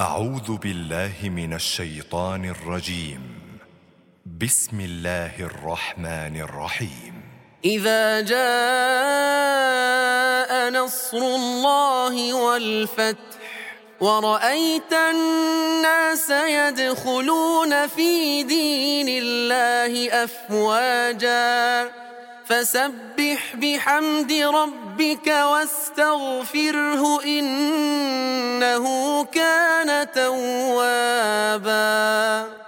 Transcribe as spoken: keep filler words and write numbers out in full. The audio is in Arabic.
أعوذ بالله من الشيطان الرجيم. بسم الله الرحمن الرحيم. إذا جاء نصر الله والفتح ورأيت الناس يدخلون في دين الله أفواجا فسبح بحمد ربك واستغفره إنه كان توابا.